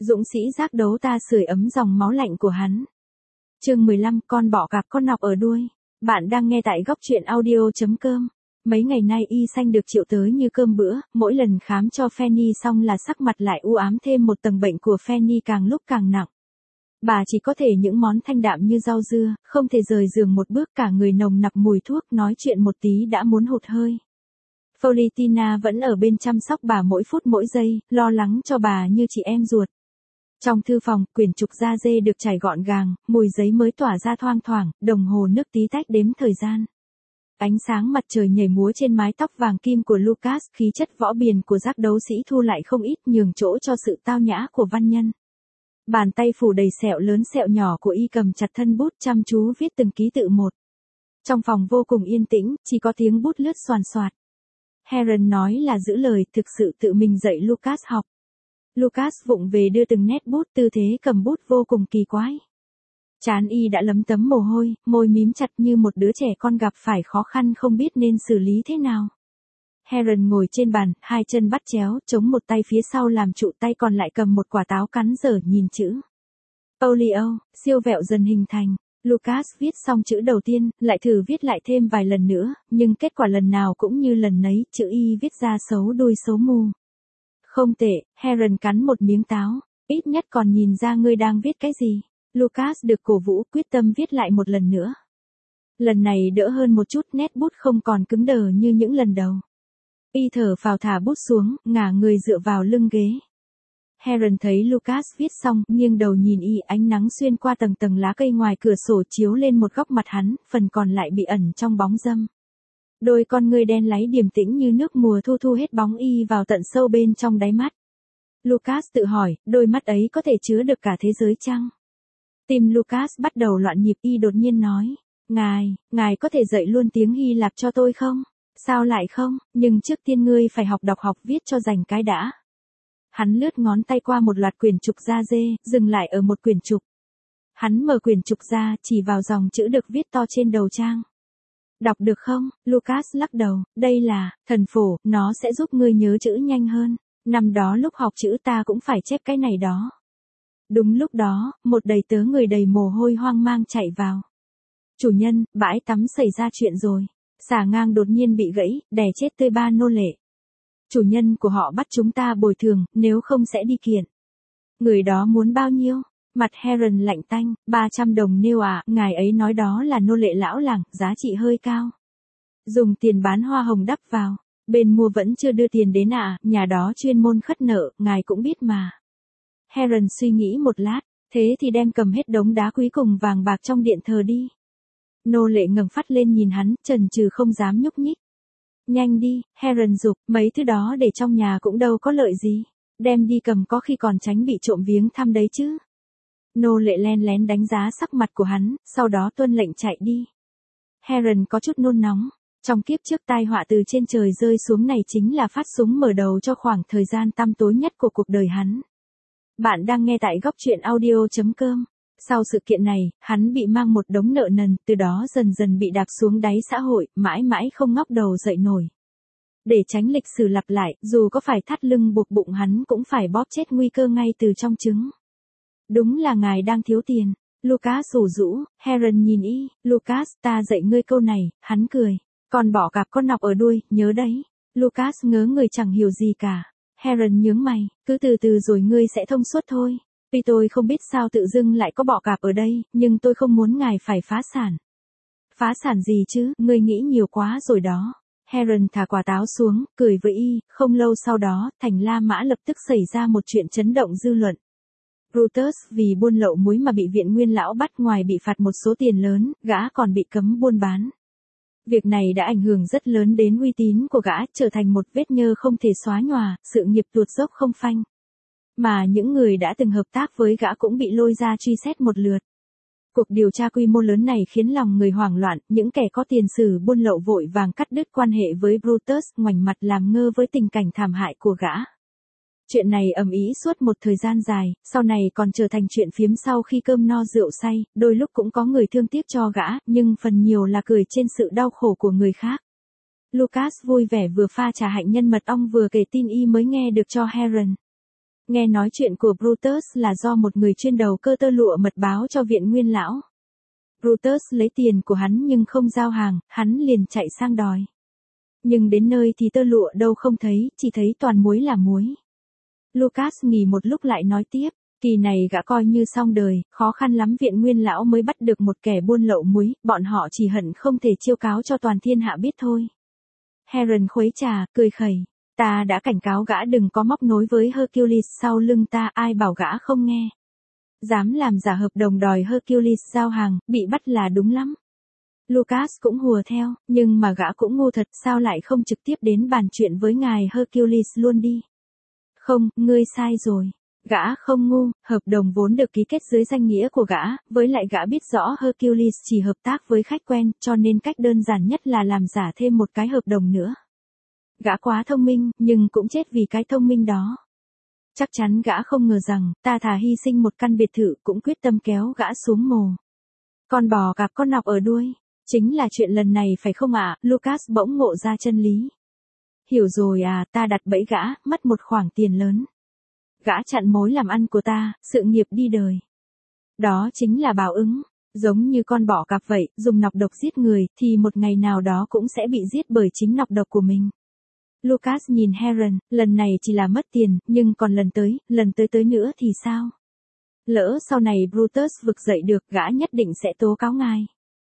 Dũng sĩ giác đấu ta sưởi ấm dòng máu lạnh của hắn. Chương 15, con bọ cạp con nọc ở đuôi. Bạn đang nghe tại góc truyện audio.com. Mấy ngày nay y xanh được triệu tới như cơm bữa, mỗi lần khám cho Fanny xong là sắc mặt lại u ám, thêm một tầng bệnh của Fanny càng lúc càng nặng. Bà chỉ có thể những món thanh đạm như rau dưa, không thể rời giường một bước, cả người nồng nặc mùi thuốc, nói chuyện một tí đã muốn hụt hơi. Florentina vẫn ở bên chăm sóc bà mỗi phút mỗi giây, lo lắng cho bà như chị em ruột. Trong thư phòng, quyển trục da dê được trải gọn gàng, mùi giấy mới tỏa ra thoang thoảng, đồng hồ nước tí tách đếm thời gian. Ánh sáng mặt trời nhảy múa trên mái tóc vàng kim của Lucas, khí chất võ biền của giác đấu sĩ thu lại không ít, nhường chỗ cho sự tao nhã của văn nhân. Bàn tay phủ đầy sẹo lớn sẹo nhỏ của y cầm chặt thân bút, chăm chú viết từng ký tự một. Trong phòng vô cùng yên tĩnh, chỉ có tiếng bút lướt xoàn xoạt. Heron nói là giữ lời, thực sự tự mình dạy Lucas học. Lucas vụng về đưa từng nét bút, tư thế cầm bút vô cùng kỳ quái. Trán y đã lấm tấm mồ hôi, môi mím chặt như một đứa trẻ con gặp phải khó khăn không biết nên xử lý thế nào. Heron ngồi trên bàn, hai chân bắt chéo, chống một tay phía sau làm trụ, tay còn lại cầm một quả táo cắn dở, nhìn chữ Polio, siêu vẹo dần hình thành. Lucas viết xong chữ đầu tiên, lại thử viết lại thêm vài lần nữa, nhưng kết quả lần nào cũng như lần nấy, chữ y viết ra xấu đuôi xấu mù. Không tệ, Heron cắn một miếng táo, ít nhất còn nhìn ra ngươi đang viết cái gì. Lucas được cổ vũ, quyết tâm viết lại một lần nữa. Lần này đỡ hơn một chút, nét bút không còn cứng đờ như những lần đầu. Y thở phào thả bút xuống, ngả người dựa vào lưng ghế. Heron thấy Lucas viết xong, nghiêng đầu nhìn y, ánh nắng xuyên qua tầng tầng lá cây ngoài cửa sổ chiếu lên một góc mặt hắn, phần còn lại bị ẩn trong bóng râm. Đôi con ngươi đen láy điềm tĩnh như nước mùa thu thu hết bóng y vào tận sâu bên trong đáy mắt. Lucas tự hỏi, đôi mắt ấy có thể chứa được cả thế giới chăng? Tim Lucas bắt đầu loạn nhịp, y đột nhiên nói, ngài có thể dạy luôn tiếng Hy Lạp cho tôi không? Sao lại không, nhưng trước tiên ngươi phải học đọc học viết cho rành cái đã. Hắn lướt ngón tay qua một loạt quyển trục da dê, dừng lại ở một quyển trục. Hắn mở quyển trục ra, chỉ vào dòng chữ được viết to trên đầu trang. Đọc được không? Lucas lắc đầu, đây là thần phổ, nó sẽ giúp ngươi nhớ chữ nhanh hơn. Năm đó lúc học chữ ta cũng phải chép cái này đó. Đúng lúc đó, một đầy tớ người đầy mồ hôi hoang mang chạy vào. Chủ nhân, bãi tắm xảy ra chuyện rồi. Xà ngang đột nhiên bị gãy, đè chết tươi 3 nô lệ. Chủ nhân của họ bắt chúng ta bồi thường, nếu không sẽ đi kiện. Người đó muốn bao nhiêu? Mặt Heron lạnh tanh, 300 đồng nêu à, ngài ấy nói đó là nô lệ lão làng, giá trị hơi cao. Dùng tiền bán hoa hồng đắp vào, bên mua vẫn chưa đưa tiền đến à, nhà đó chuyên môn khất nợ, ngài cũng biết mà. Heron suy nghĩ một lát, thế thì đem cầm hết đống đá quý cùng vàng bạc trong điện thờ đi. Nô lệ ngẩng phát lên nhìn hắn, chần chừ không dám nhúc nhích. Nhanh đi, Heron giục, mấy thứ đó để trong nhà cũng đâu có lợi gì. Đem đi cầm có khi còn tránh bị trộm viếng thăm đấy chứ. Nô lệ len lén đánh giá sắc mặt của hắn, sau đó tuân lệnh chạy đi. Heron có chút nôn nóng. Trong kiếp trước tai họa từ trên trời rơi xuống này chính là phát súng mở đầu cho khoảng thời gian tăm tối nhất của cuộc đời hắn. Bạn đang nghe tại góc truyện audio.com. Sau sự kiện này, hắn bị mang một đống nợ nần, từ đó dần dần bị đạp xuống đáy xã hội, mãi mãi không ngóc đầu dậy nổi. Để tránh lịch sử lặp lại, dù có phải thắt lưng buộc bụng hắn cũng phải bóp chết nguy cơ ngay từ trong trứng. Đúng là ngài đang thiếu tiền. Lucas rủ rũ, Heron nhìn y, Lucas, ta dạy ngươi câu này, hắn cười. Còn bỏ cạp con nọc ở đuôi, nhớ đấy. Lucas ngớ người chẳng hiểu gì cả. Heron nhướng mày, cứ từ từ rồi ngươi sẽ thông suốt thôi. Tuy tôi không biết sao tự dưng lại có bọ cạp ở đây, nhưng tôi không muốn ngài phải phá sản. Phá sản gì chứ, ngươi nghĩ nhiều quá rồi đó. Heron thả quả táo xuống, cười với y, không lâu sau đó, thành La Mã lập tức xảy ra một chuyện chấn động dư luận. Brutus vì buôn lậu muối mà bị viện nguyên lão bắt, ngoài bị phạt một số tiền lớn, gã còn bị cấm buôn bán. Việc này đã ảnh hưởng rất lớn đến uy tín của gã, trở thành một vết nhơ không thể xóa nhòa, sự nghiệp tuột dốc không phanh. Mà những người đã từng hợp tác với gã cũng bị lôi ra truy xét một lượt. Cuộc điều tra quy mô lớn này khiến lòng người hoảng loạn, những kẻ có tiền sử buôn lậu vội vàng cắt đứt quan hệ với Brutus, ngoảnh mặt làm ngơ với tình cảnh thảm hại của gã. Chuyện này ầm ĩ suốt một thời gian dài, sau này còn trở thành chuyện phiếm sau khi cơm no rượu say, đôi lúc cũng có người thương tiếc cho gã, nhưng phần nhiều là cười trên sự đau khổ của người khác. Lucas vui vẻ vừa pha trà hạnh nhân mật ong vừa kể tin y mới nghe được cho Heron. Nghe nói chuyện của Brutus là do một người chuyên đầu cơ tơ lụa mật báo cho viện nguyên lão. Brutus lấy tiền của hắn nhưng không giao hàng, hắn liền chạy sang đòi. Nhưng đến nơi thì tơ lụa đâu không thấy, chỉ thấy toàn muối là muối. Lucas nghỉ một lúc lại nói tiếp, kỳ này gã coi như xong đời, khó khăn lắm viện nguyên lão mới bắt được một kẻ buôn lậu muối, bọn họ chỉ hận không thể chiêu cáo cho toàn thiên hạ biết thôi. Heron khuấy trà, cười khẩy, ta đã cảnh cáo gã đừng có móc nối với Hercules sau lưng ta, ai bảo gã không nghe. Dám làm giả hợp đồng đòi Hercules giao hàng, bị bắt là đúng lắm. Lucas cũng hùa theo, nhưng mà gã cũng ngu thật, sao lại không trực tiếp đến bàn chuyện với ngài Hercules luôn đi. Không, ngươi sai rồi. Gã không ngu, hợp đồng vốn được ký kết dưới danh nghĩa của gã, với lại gã biết rõ Hercules chỉ hợp tác với khách quen, cho nên cách đơn giản nhất là làm giả thêm một cái hợp đồng nữa. Gã quá thông minh, nhưng cũng chết vì cái thông minh đó. Chắc chắn gã không ngờ rằng, ta thà hy sinh một căn biệt thự cũng quyết tâm kéo gã xuống mồ. Con bò gặp con nọc ở đuôi. Chính là chuyện lần này phải không ạ? Lucas bỗng ngộ ra chân lý. Hiểu rồi à, ta đặt bẫy gã, mất một khoản tiền lớn. Gã chặn mối làm ăn của ta, sự nghiệp đi đời. Đó chính là báo ứng. Giống như con bọ cạp vậy, dùng nọc độc giết người, thì một ngày nào đó cũng sẽ bị giết bởi chính nọc độc của mình. Lucas nhìn Heron, lần này chỉ là mất tiền, nhưng còn lần tới nữa thì sao? Lỡ sau này Brutus vực dậy được, gã nhất định sẽ tố cáo ngài.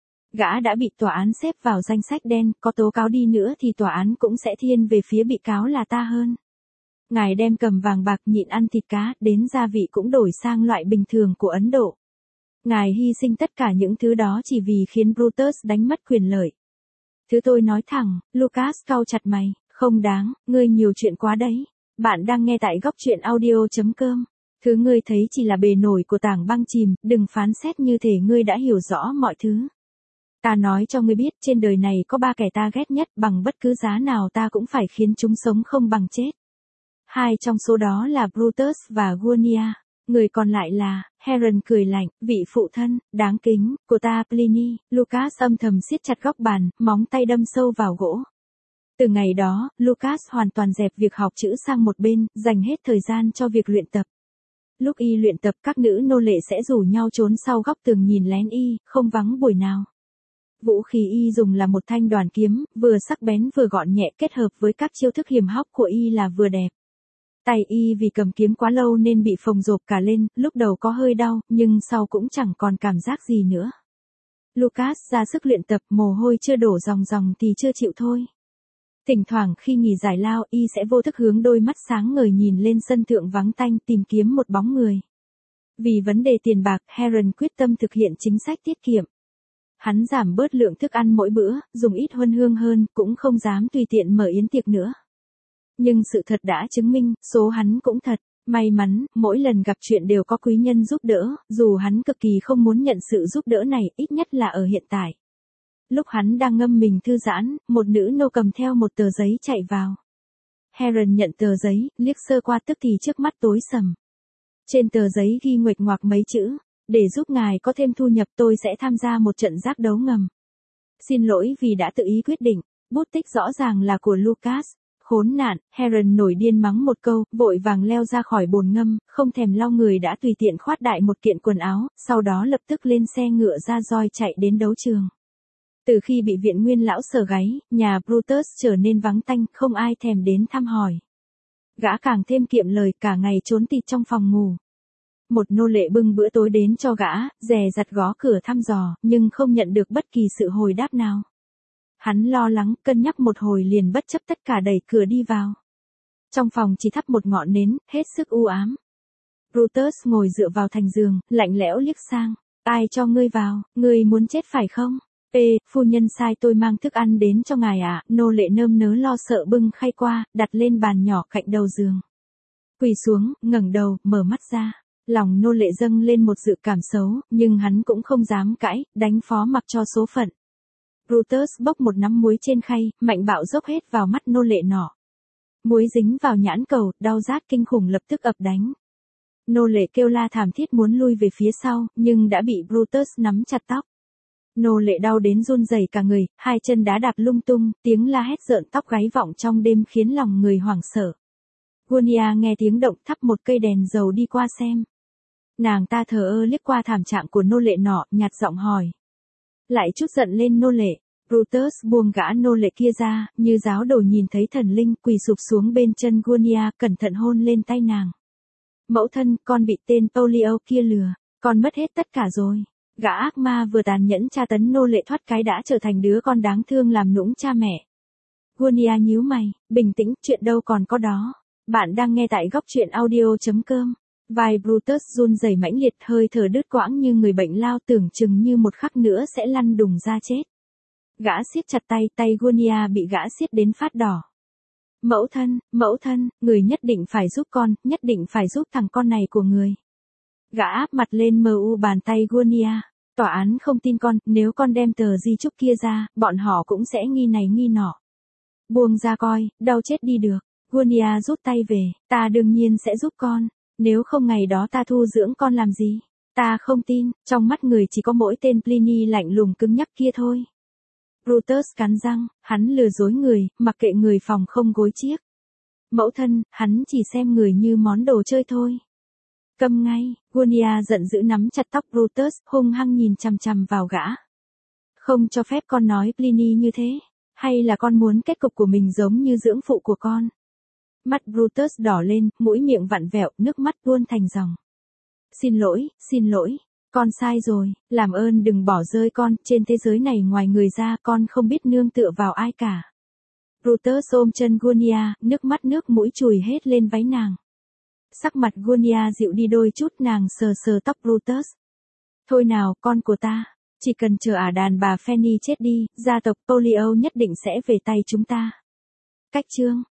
Gã đã bị tòa án xếp vào danh sách đen, có tố cáo đi nữa thì tòa án cũng sẽ thiên về phía bị cáo là ta hơn. Ngài đem cầm vàng bạc, nhịn ăn thịt cá, đến gia vị cũng đổi sang loại bình thường của Ấn Độ. Ngài hy sinh tất cả những thứ đó chỉ vì khiến Brutus đánh mất quyền lợi. Thứ tôi nói thẳng, Lucas cau chặt mày, không đáng, ngươi nhiều chuyện quá đấy. Bạn đang nghe tại góc truyện audio.com. Thứ ngươi thấy chỉ là bề nổi của tảng băng chìm, đừng phán xét như thể ngươi đã hiểu rõ mọi thứ. Ta nói cho ngươi biết, trên đời này có 3 kẻ ta ghét nhất, bằng bất cứ giá nào ta cũng phải khiến chúng sống không bằng chết. 2 trong số đó là Brutus và Gunia, người còn lại là, Heron cười lạnh, vị phụ thân, đáng kính, của ta Pliny. Lucas âm thầm siết chặt góc bàn, móng tay đâm sâu vào gỗ. Từ ngày đó, Lucas hoàn toàn dẹp việc học chữ sang một bên, dành hết thời gian cho việc luyện tập. Lúc y luyện tập, các nữ nô lệ sẽ rủ nhau trốn sau góc tường nhìn lén y, không vắng buổi nào. Vũ khí y dùng là một thanh đoàn kiếm, vừa sắc bén vừa gọn nhẹ, kết hợp với các chiêu thức hiểm hóc của y là vừa đẹp. Tay y vì cầm kiếm quá lâu nên bị phồng rộp cả lên, lúc đầu có hơi đau, nhưng sau cũng chẳng còn cảm giác gì nữa. Lucas ra sức luyện tập, mồ hôi chưa đổ ròng ròng thì chưa chịu thôi. Thỉnh thoảng khi nghỉ giải lao, y sẽ vô thức hướng đôi mắt sáng ngời nhìn lên sân thượng vắng tanh tìm kiếm một bóng người. Vì vấn đề tiền bạc, Heron quyết tâm thực hiện chính sách tiết kiệm. Hắn giảm bớt lượng thức ăn mỗi bữa, dùng ít huân hương hơn, cũng không dám tùy tiện mở yến tiệc nữa. Nhưng sự thật đã chứng minh, số hắn cũng thật. May mắn, mỗi lần gặp chuyện đều có quý nhân giúp đỡ, dù hắn cực kỳ không muốn nhận sự giúp đỡ này, ít nhất là ở hiện tại. Lúc hắn đang ngâm mình thư giãn, một nữ nô cầm theo một tờ giấy chạy vào. Heron nhận tờ giấy, liếc sơ qua tức thì trước mắt tối sầm. Trên tờ giấy ghi nguệch ngoạc mấy chữ, để giúp ngài có thêm thu nhập tôi sẽ tham gia một trận giác đấu ngầm. Xin lỗi vì đã tự ý quyết định, bút tích rõ ràng là của Lucas. Khốn nạn, Heron nổi điên mắng một câu, vội vàng leo ra khỏi bồn ngâm, không thèm lau người đã tùy tiện khoát đại một kiện quần áo, sau đó lập tức lên xe ngựa ra roi chạy đến đấu trường. Từ khi bị viện nguyên lão sờ gáy, nhà Brutus trở nên vắng tanh, không ai thèm đến thăm hỏi. Gã càng thêm kiệm lời, cả ngày trốn tịt trong phòng ngủ. Một nô lệ bưng bữa tối đến cho gã, dè dặt gõ cửa thăm dò, nhưng không nhận được bất kỳ sự hồi đáp nào. Hắn lo lắng, cân nhắc một hồi liền bất chấp tất cả đẩy cửa đi vào. Trong phòng chỉ thắp một ngọn nến, hết sức u ám. Brutus ngồi dựa vào thành giường, lạnh lẽo liếc sang. Ai cho ngươi vào, ngươi muốn chết phải không? Phu nhân sai tôi mang thức ăn đến cho ngài ạ. Nô lệ nơm nớ lo sợ bưng khay qua, đặt lên bàn nhỏ cạnh đầu giường. Quỳ xuống, ngẩng đầu, mở mắt ra. Lòng nô lệ dâng lên một dự cảm xấu, nhưng hắn cũng không dám cãi, đánh phó mặc cho số phận. Brutus bốc một nắm muối trên khay, mạnh bạo dốc hết vào mắt nô lệ nọ. Muối dính vào nhãn cầu, đau rát kinh khủng lập tức ập đánh. Nô lệ kêu la thảm thiết muốn lui về phía sau, nhưng đã bị Brutus nắm chặt tóc. Nô lệ đau đến run rẩy cả người, hai chân đá đạp lung tung, tiếng la hét rợn tóc gáy vọng trong đêm khiến lòng người hoảng sợ. Gunia nghe tiếng động thắp một cây đèn dầu đi qua xem. Nàng ta thờ ơ liếc qua thảm trạng của nô lệ nọ, nhạt giọng hỏi. Lại chút giận lên nô lệ. Brutus buông gã nô lệ kia ra, như giáo đồ nhìn thấy thần linh, quỳ sụp xuống bên chân Gunia, cẩn thận hôn lên tay nàng. Mẫu thân, con bị tên Polio kia lừa, con mất hết tất cả rồi. Gã ác ma vừa tàn nhẫn tra tấn nô lệ thoát cái đã trở thành đứa con đáng thương làm nũng cha mẹ. Gunia nhíu mày, bình tĩnh, chuyện đâu còn có đó. Bạn đang nghe tại góc truyện audio.com. Vai Brutus run rẩy mãnh liệt, hơi thở đứt quãng như người bệnh lao, tưởng chừng như một khắc nữa sẽ lăn đùng ra chết. Gã siết chặt tay Gunia bị gã siết đến phát đỏ. Mẫu thân, người nhất định phải giúp con, nhất định phải giúp thằng con này của người. Gã áp mặt lên bàn tay Gunia. Tòa án không tin con, nếu con đem tờ di chúc kia ra, bọn họ cũng sẽ nghi này nghi nọ. Buông ra coi, đau chết đi được. Gunia rút tay về, ta đương nhiên sẽ giúp con. Nếu không ngày đó ta thu dưỡng con làm gì? Ta không tin, trong mắt người chỉ có mỗi tên Pliny lạnh lùng cứng nhắc kia thôi. Brutus cắn răng, hắn lừa dối người, mặc kệ người phòng không gối chiếc. Mẫu thân, hắn chỉ xem người như món đồ chơi thôi. Câm ngay, Gunia giận dữ nắm chặt tóc Brutus, hung hăng nhìn chằm chằm vào gã. Không cho phép con nói Pliny như thế, hay là con muốn kết cục của mình giống như dưỡng phụ của con? Mắt Brutus đỏ lên, mũi miệng vặn vẹo, nước mắt tuôn thành dòng. Xin lỗi, con sai rồi, làm ơn đừng bỏ rơi con, trên thế giới này ngoài người ra con không biết nương tựa vào ai cả. Brutus ôm chân Gunia, nước mắt nước mũi chùi hết lên váy nàng. Sắc mặt Gunia dịu đi đôi chút, nàng sờ sờ tóc Brutus. Thôi nào, con của ta, chỉ cần chờ đàn bà Fanny chết đi, gia tộc Polio nhất định sẽ về tay chúng ta. Cách chương